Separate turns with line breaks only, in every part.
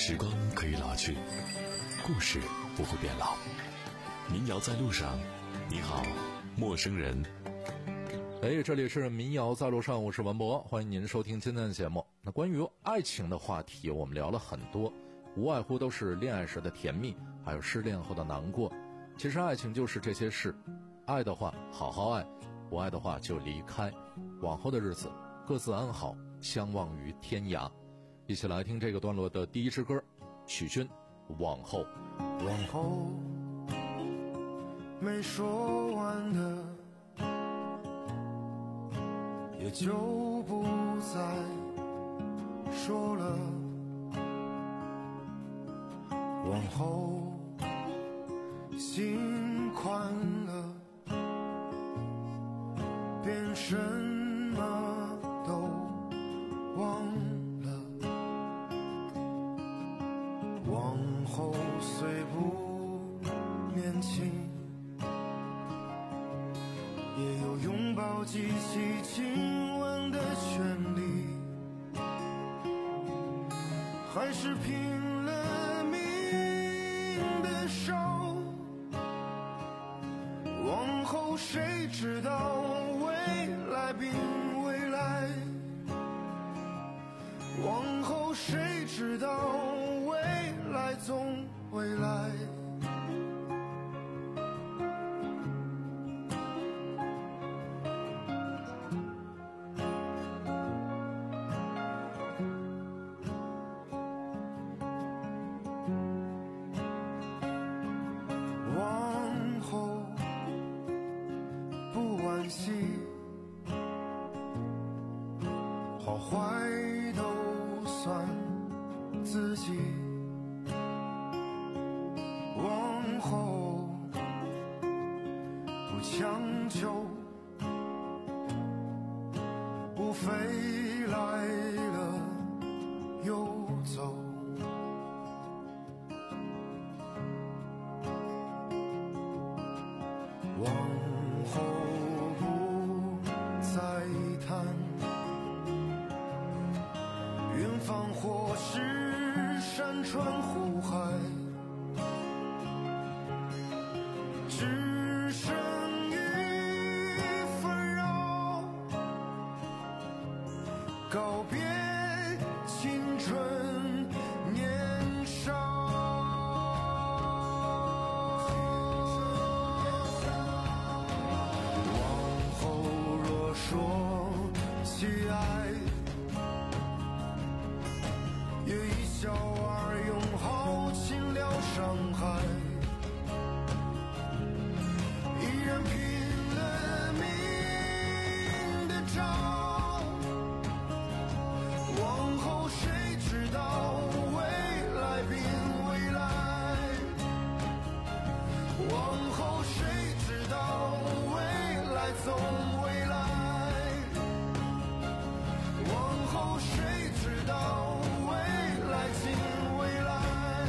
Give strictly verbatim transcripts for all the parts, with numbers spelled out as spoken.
时光可以老去，故事不会变老。民谣在路上，你好，陌生人。
哎，这里是民谣在路上，我是文博，欢迎您收听今天的节目。那关于爱情的话题，我们聊了很多，无外乎都是恋爱时的甜蜜，还有失恋后的难过。其实爱情就是这些事，爱的话好好爱，不爱的话就离开，往后的日子各自安好，相忘于天涯。一起来听这个段落的第一支歌，许君往后。
往后没说完的也就不再说了，往后心宽了，便什么都忘了，往后虽不年轻，也有拥抱记起亲吻的权利，还是拼了命的烧，往后谁知道未来并未来，往后谁知道未来总会来。往后不惋惜，好坏都算自己，往后不强求，无非来了又走，往后不再谈远方或是山川湖海，只剩余纷扰，告别青春年少。往后若说起爱，也一笑而永好，轻了伤害，依然拼了命的找，往后谁知道未来并未来，往后谁知道未来总未来，往后谁知道未来尽未来，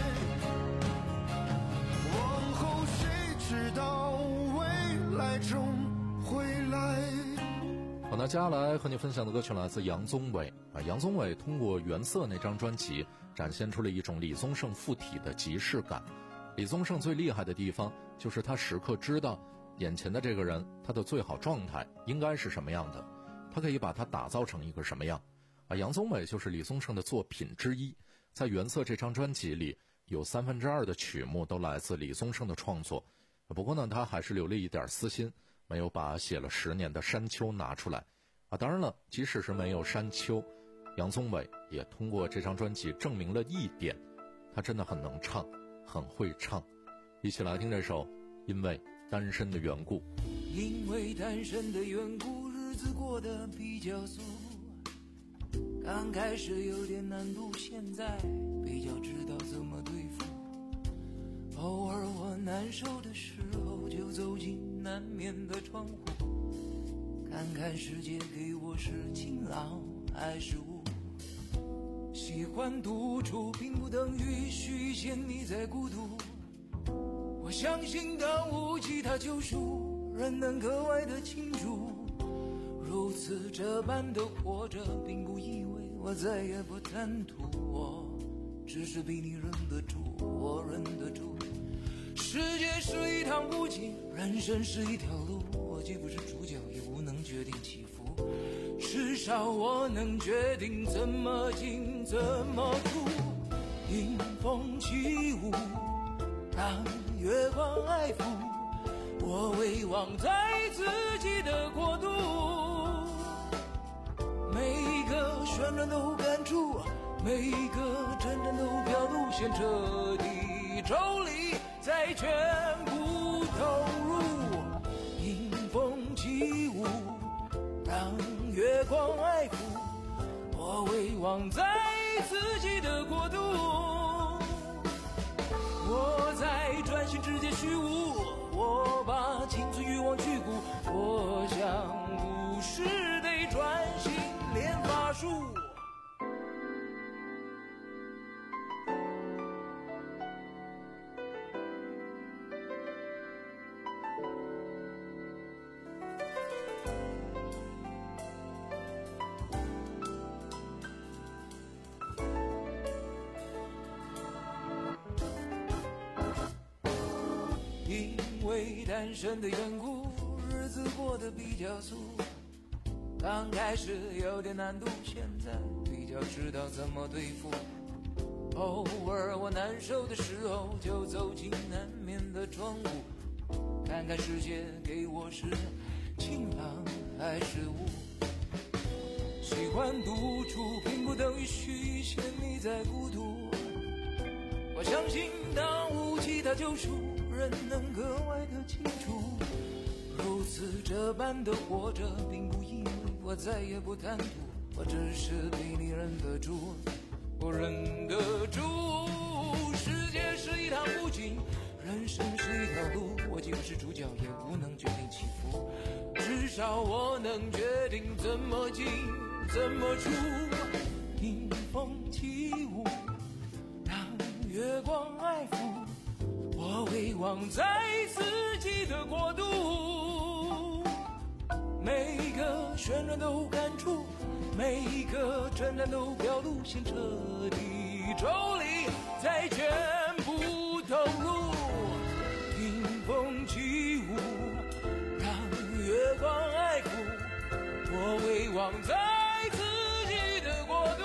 往后谁知道未来终会来。
好，那接下来和你分享的歌曲来自杨宗纬啊。杨宗纬通过《原色》那张专辑，展现出了一种李宗盛附体的即视感。李宗盛最厉害的地方，就是他时刻知道眼前的这个人，他的最好状态应该是什么样的，他可以把他打造成一个什么样啊。杨宗纬就是李宗盛的作品之一，在《原色》这张专辑里，有三分之二的曲目都来自李宗盛的创作。不过呢，他还是留了一点私心，没有把写了十年的《山丘》拿出来啊。当然了，即使是没有《山丘》，杨宗纬也通过这张专辑证明了一点，他真的很能唱，很会唱。一起来听这首《因为单身的缘故》。
因为单身的缘故，日子过得比较俗，刚开始有点难度，现在比较知道怎么对付。偶尔我难受的时候，就走进难眠的窗户，看看世界给我是晴朗还是雾。喜欢独处并不等于虚显你在孤独，我相信当无其他救赎，人能格外的庆祝。如此这般的活着，并不意味我再也不贪图我只是比你忍得住，我忍得住。世界是一趟不景，人生是一条路，我既不是主角，也无能决定起伏。至少我能决定怎么进，怎么出。迎风起舞，让月光爱抚，我遗忘在自己的国度。每一个旋转都感触，每一个真正都表路线彻底抽离，再全部投入。迎风起舞，让月光爱抚，我遗忘在自己的国度。我在专心之间虚无，我把青春欲望去骨，我想无视得专心练法术。因为单身的缘故，日子过得比较俗。刚开始有点难度，现在比较知道怎么对付。偶尔我难受的时候，就走进南面的窗户，看看世界给我是晴朗还是雾。喜欢独处，并不等于虚陷你在孤独。我相信当无其他救赎，人能格外的清楚，如此这般的活着，并不因为我再也不贪图，我只是比你忍得住，我忍得住。世界是一趟不景，人生是一条路，我既不是主角，也无能决定起伏，至少我能决定怎么进，怎么出。迎风起舞，让月光爱抚，我遗忘在自己的国度。每一个旋转都感触，每一个征战都表路线彻底抽离，再全部投入。迎风起舞，让月光爱抚，我遗忘在自己的国度。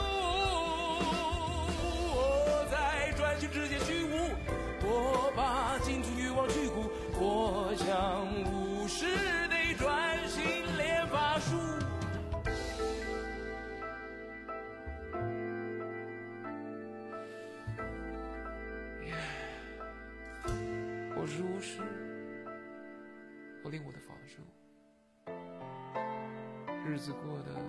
我在专心之间虚无，我把青春欲望去骨，我想无视得专心练法术。我是巫师，我练我的法术，日子过得。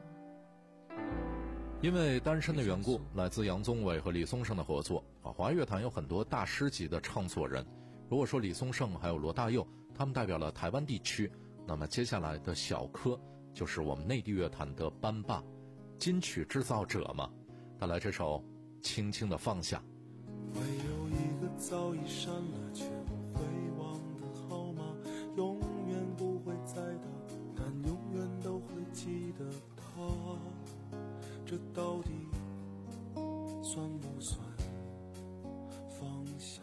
因为单身的缘故，来自杨宗纬和李宗盛的合作啊，华乐坛有很多大师级的唱作人。如果说李宗盛还有罗大佑，他们代表了台湾地区，那么接下来的小柯就是我们内地乐坛的班霸，金曲制造者嘛。带来这首《轻轻的放下》。
会有一个早已删了却不会忘的号码，永远不会再打，但永远都会记得它。这到底算不算放下？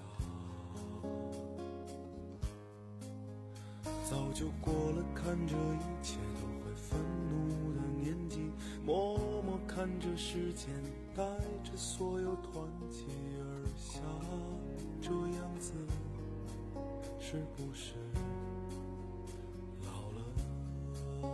早就过了看着一切都会愤怒的年纪，默默看着时间带着所有团结而下，这样子是不是老了？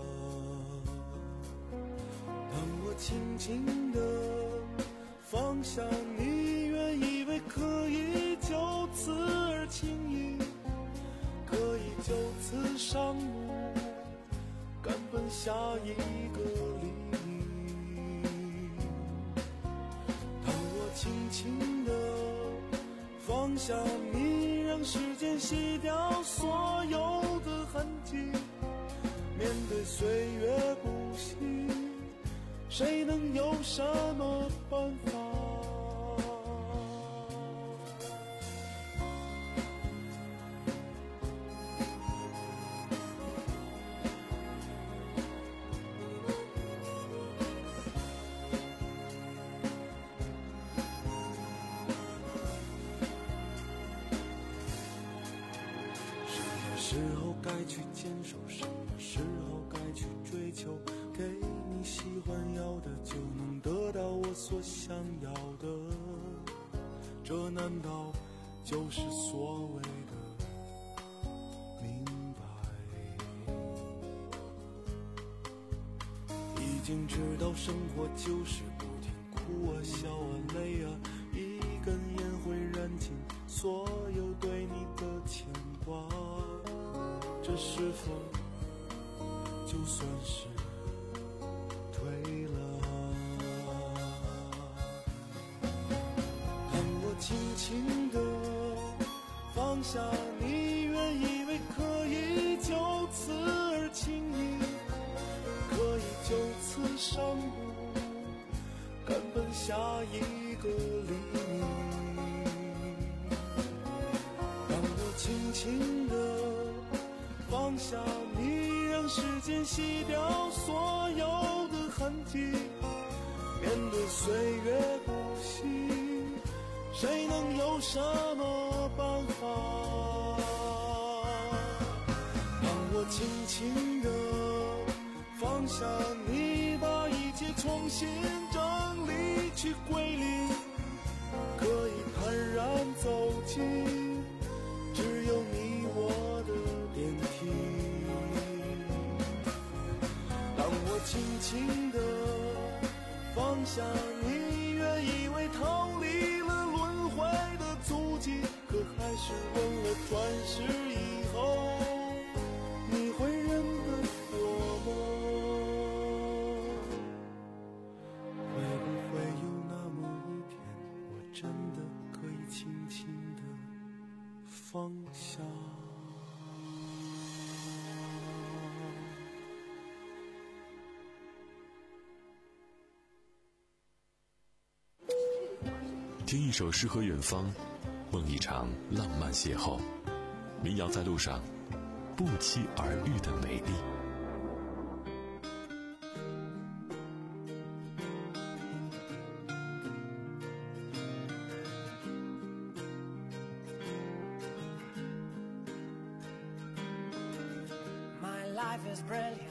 当我轻轻地放下你，原以为可以就此而轻易，可以就此上路，赶奔下一个黎明。当我轻轻地放下你，让时间洗掉所有的痕迹，面对岁月不息，谁能有什么办法？ 去坚守，什么时候该去追求，给你喜欢要的就能得到我所想要的，这难道就是所谓的明白？已经知道生活就是不停哭啊笑啊累啊，一根烟会燃尽所有对你的牵挂，这是否就算是退了？让我轻轻地放下你原以为可以就此而轻易，可以就此上路，赶奔下一个黎明。让我轻轻地放下你，让时间洗掉所有的痕迹，面对岁月不息，谁能有什么办法？让我轻轻地放下你，把一切重新整理去归零，可以坦然走进只有你我的电梯。让我轻轻地放下你，原以为逃离了轮回的足迹，可还是问了转世以后你会认得我吗？会不会有那么一天，我真的可以轻轻地放下？
听一首诗和远方，梦一场浪漫邂逅。民谣在路上，不期而遇的美丽。
My life is brilliant.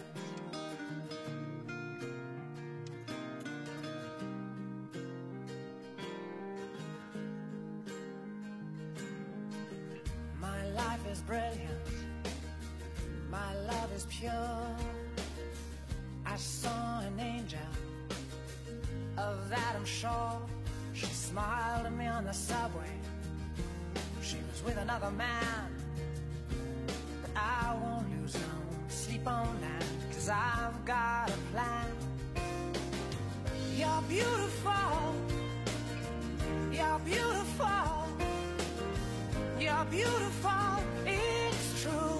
My life is brilliant. My love is pure. I saw an angel, of that I'm sure. She smiled at me on the subway. She was with another man, but I won't lose no sleep on that, 'cause I've got a plan. You're beautiful. You're beautiful. You're beautiful. It's true.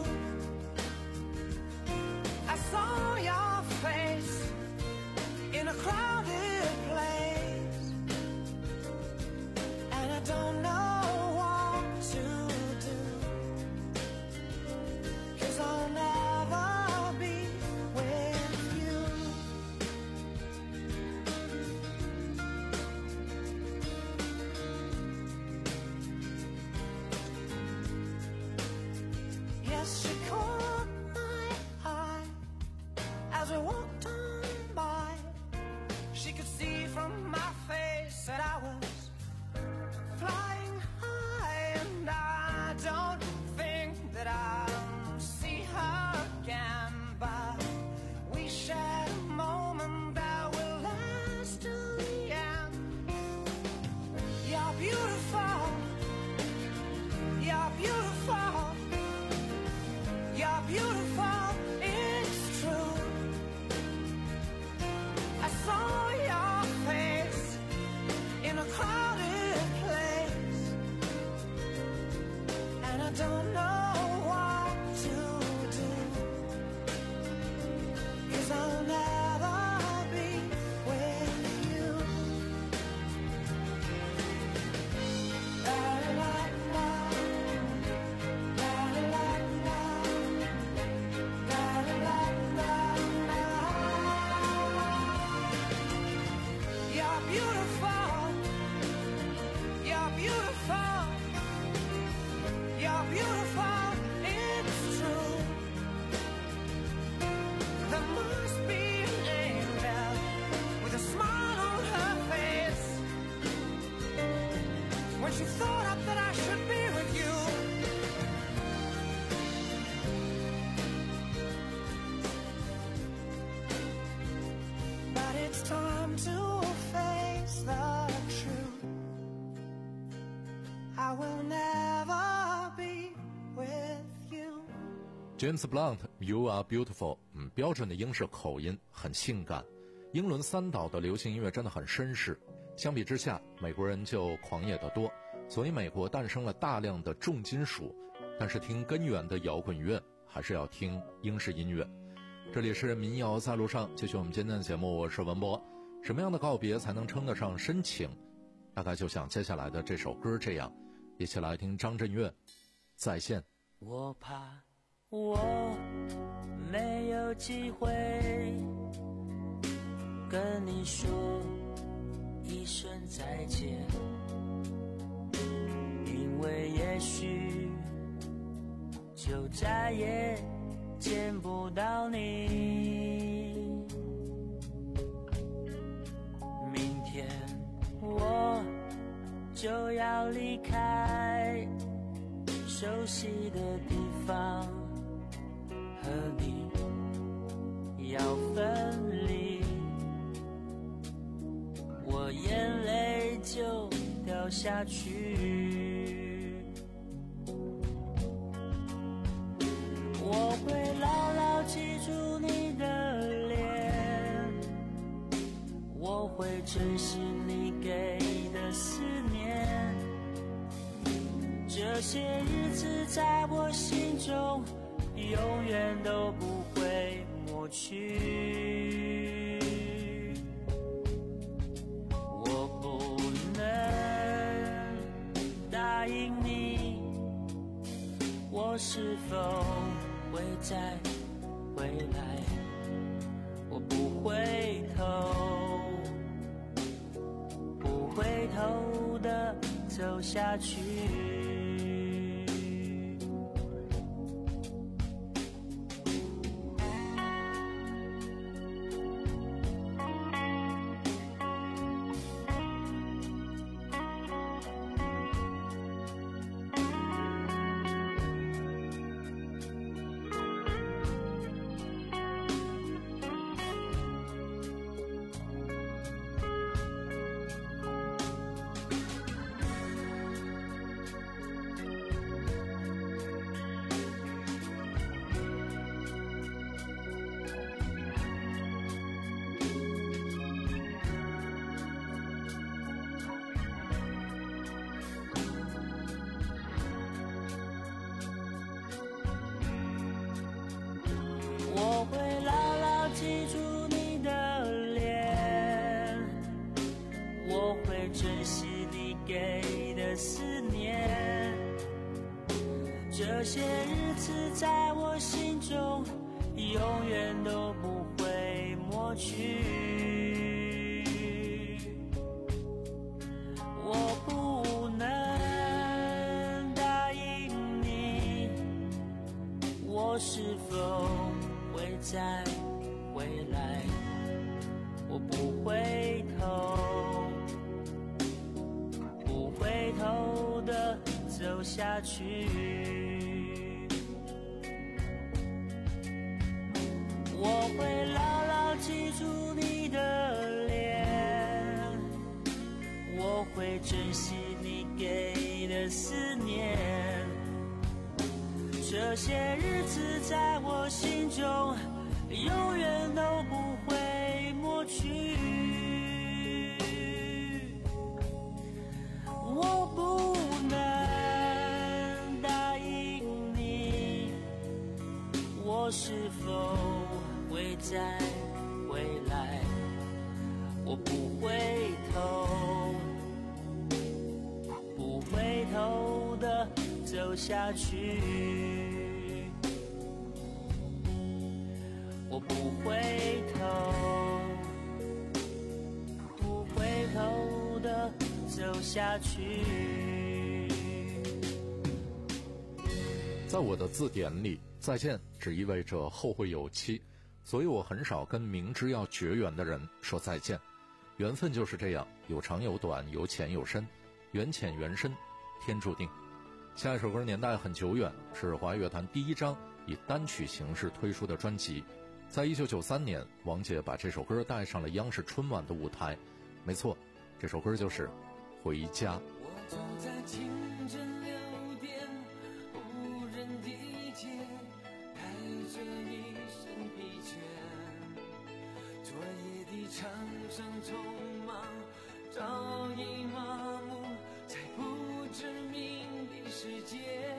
I saw your face in a crowded place, and I don't know what to do, 'cause I'll never be with you. Yes, she caught my eye as we walked on by. She could see from my face that I was flying high, and I don't think that I'll see her again, but we shared a moment that will last till the end. You're beautiful. You're beautiful. You're beautiful. It's true. I saw your face in a crowded place, and I don't know what to do, 'cause I'll never be with you. La la la, la la la, la la la la. You're beautiful. You're beautiful. You're beautiful. It's true.
James Blunt You Are Beautiful， 嗯，标准的英式口音，很性感。英伦三岛的流行音乐真的很绅士，相比之下美国人就狂野得多，所以美国诞生了大量的重金属，但是听根源的摇滚乐还是要听英式音乐。这里是民谣在路上，继续我们今天的节目，我是文博。什么样的告别才能称得上深情？大概就像接下来的这首歌这样，一起来听张震岳再见。
我怕我没有机会跟你说一声再见，因为也许就再也见不到你。明天我就要离开熟悉的地方，和你要分离，我眼泪就掉下去。我会牢牢记住你的脸，我会珍惜你给的思念，这些日子在我心中永远都不会抹去。我不能答应你，我是否会再回来，我不回头，不回头的走下去。我会牢牢记住你的脸，我会珍惜你给的思念，这些日子在我心中永远都不会抹去。我不能答应你，我是否会再回来，我不回头，不回头的走下去。我会牢牢记住你的脸，我会珍惜你给的思念，这些日子在我心中永远都不会抹去。我不能答应你，我是否会再回来，我不回头，不回头的走下去。我不回头，不回头的走下去。
在我的字典里，再见只意味着后会有期，所以我很少跟明知要绝缘的人说再见。缘分就是这样，有长有短，有浅有深，缘浅缘深，天注定。下一首歌年代很久远，是华语乐坛第一张以单曲形式推出的专辑。在一九九三年，王杰把这首歌带上了央视春晚的舞台。没错，这首歌就是《回家》。
我走在清晨六点无人地铁，看着一身疲倦，昨夜的长征匆忙早已麻木在不知名的世界，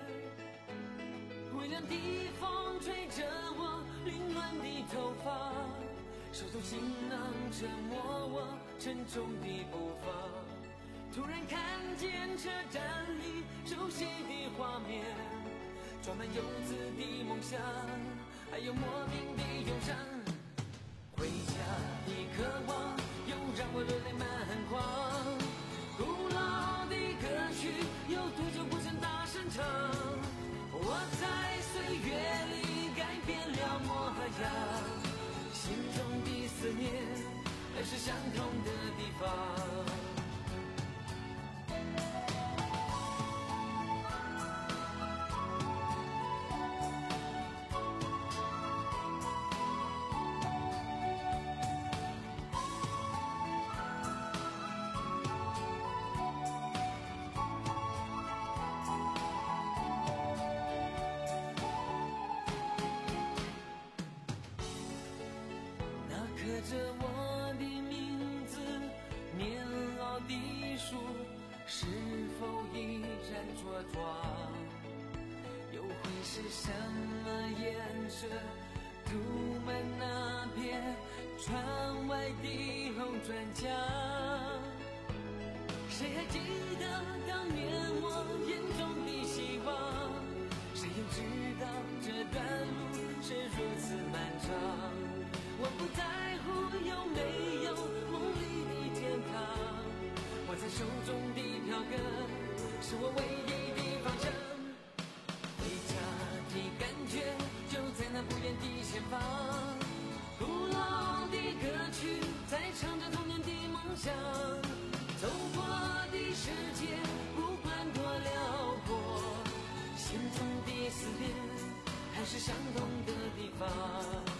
微凉的风吹着我凌乱的头发，手中行囊折磨我沉重的步伐，突然看见车站里熟悉的画面，装满游子的梦想，还有莫名的忧伤。回家的渴望又让我热泪满眶，古老的歌曲有多久不曾大声唱？我在岁月里改变了模样，心中的思念还是相同的地方。刻着我的名字，年老的树是否依然茁壮？又会是什么颜色涂满那片窗外的红砖墙？谁还记得当年我眼中的希望？谁又知道这段路是如此漫长？我不在乎有没有梦里的天堂，握在手中的票根是我唯一的方向。回家的感觉就在那不远的前方，古老的歌曲在唱着童年的梦想，走过的世界不管多辽阔，心中的思念还是相同的地方。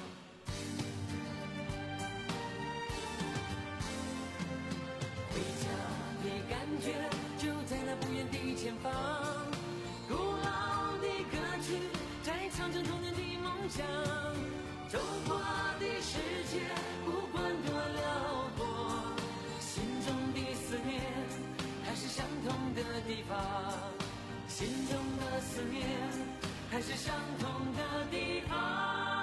感觉就在那不远的前方，古老的歌曲在唱着童年的梦想，走过的世界不管多辽阔，心中的思念还是相同的地方，心中的思念还是相同的地方。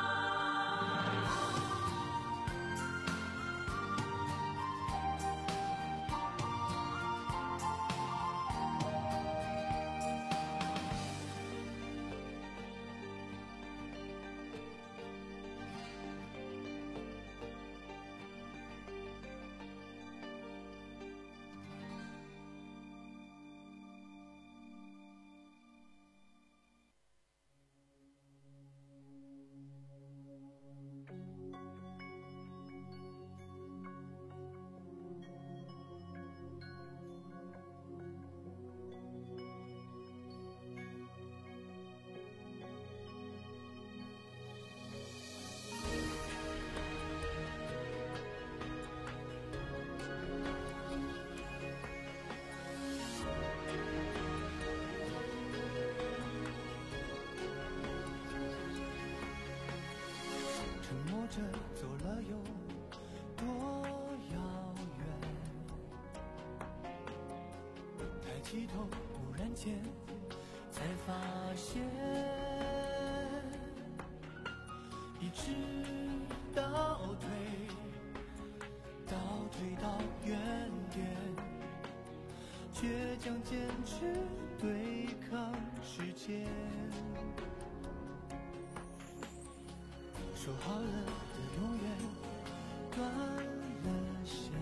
着走了有多遥远，抬起头忽然间才发现，一直倒退倒退到原点，倔强坚持对抗时间，说好了的永远断了线，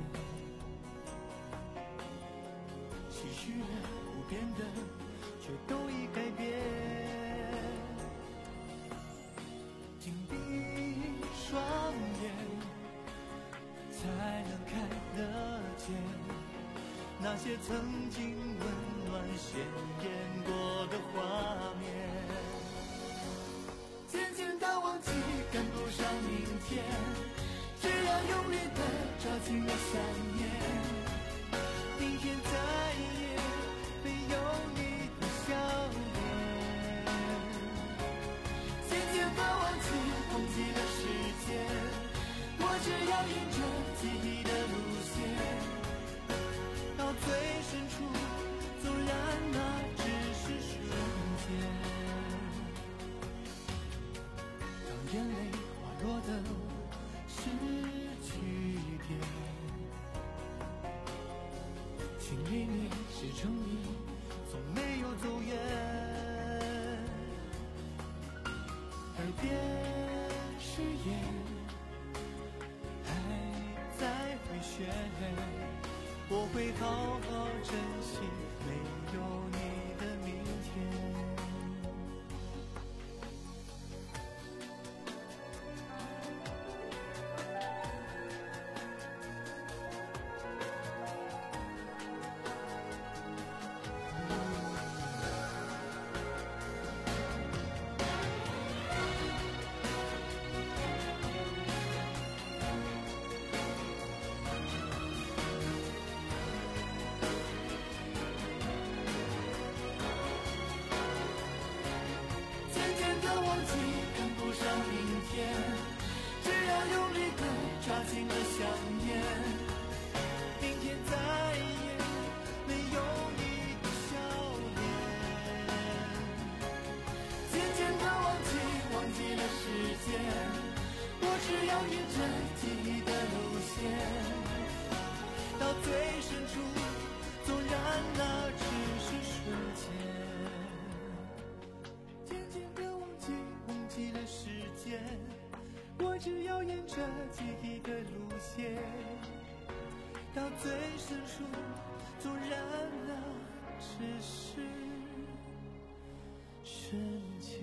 期许的不变的却都已改变，紧闭双眼才能看得见那些曾经温暖鲜艳过的画面，渐渐的忘记赶不上明天，只要用力的抓紧了想念，明天再也没有你的笑脸，渐渐心里面是诚意，从没有走远。耳边誓言还在回旋，我会好好珍惜没有你的明天。只要用力地抓紧了想念，明天再也没有你的笑脸。渐渐地忘记，忘记了时间，我只要沿着记忆的路线，到最深处，纵然那只是瞬间。渐渐地忘记，忘记了时间，我只要沿着记忆的路线，到最深处，纵然那只是瞬间。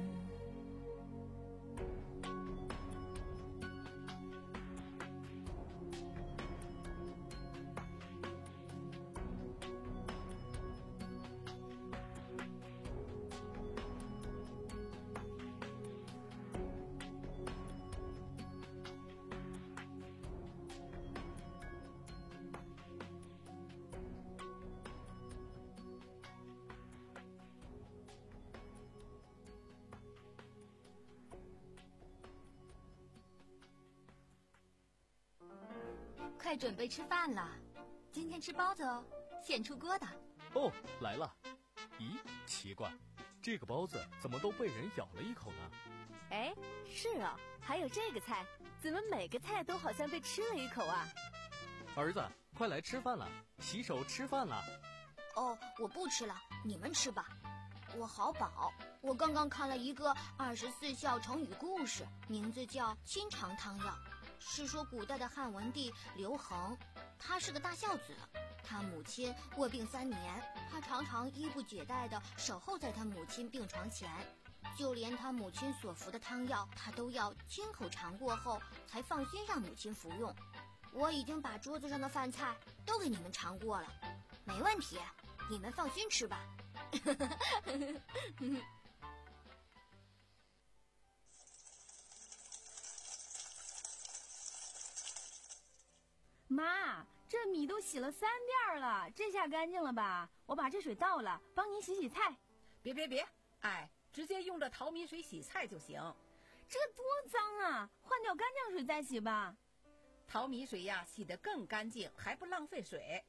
快准备吃饭了，今天吃包子哦，现出锅的。
哦，来了。咦，奇怪，这个包子怎么都被人咬了一口呢？
哎，是啊，还有这个菜，怎么每个菜都好像被吃了一口啊？
儿子，快来吃饭了，洗手吃饭了。
哦，我不吃了，你们吃吧，我好饱。我刚刚看了一个二十四孝成语故事，名字叫《清肠汤药》。是说古代的汉文帝刘恒，他是个大孝子，他母亲卧病三年，他常常衣不解带地守候在他母亲病床前，就连他母亲所服的汤药，他都要亲口尝过后才放心让母亲服用。我已经把桌子上的饭菜都给你们尝过了，没问题，你们放心吃吧。
妈，这米都洗了三遍了，这下干净了吧？我把这水倒了，帮您洗洗菜。
别别别，哎，直接用这淘米水洗菜就行。
这多脏啊，换掉干净水再洗吧。
淘米水呀，洗得更干净，还不浪费水。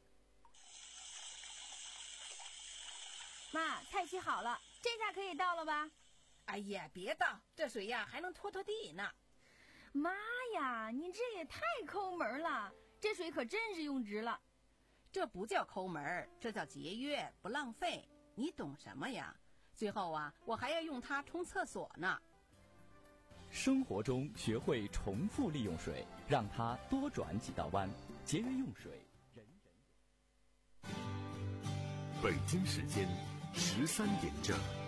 妈，菜洗好了，这下可以倒了吧？
哎呀，别倒，这水呀还能拖拖地呢。
妈呀，你这也太抠门了，这水可真是用值了。
这不叫抠门，这叫节约，不浪费。你懂什么呀？最后啊，我还要用它冲厕所呢。
生活中学会重复利用水，让它多转几道弯，节约用水，人人有。
北京时间十三点整。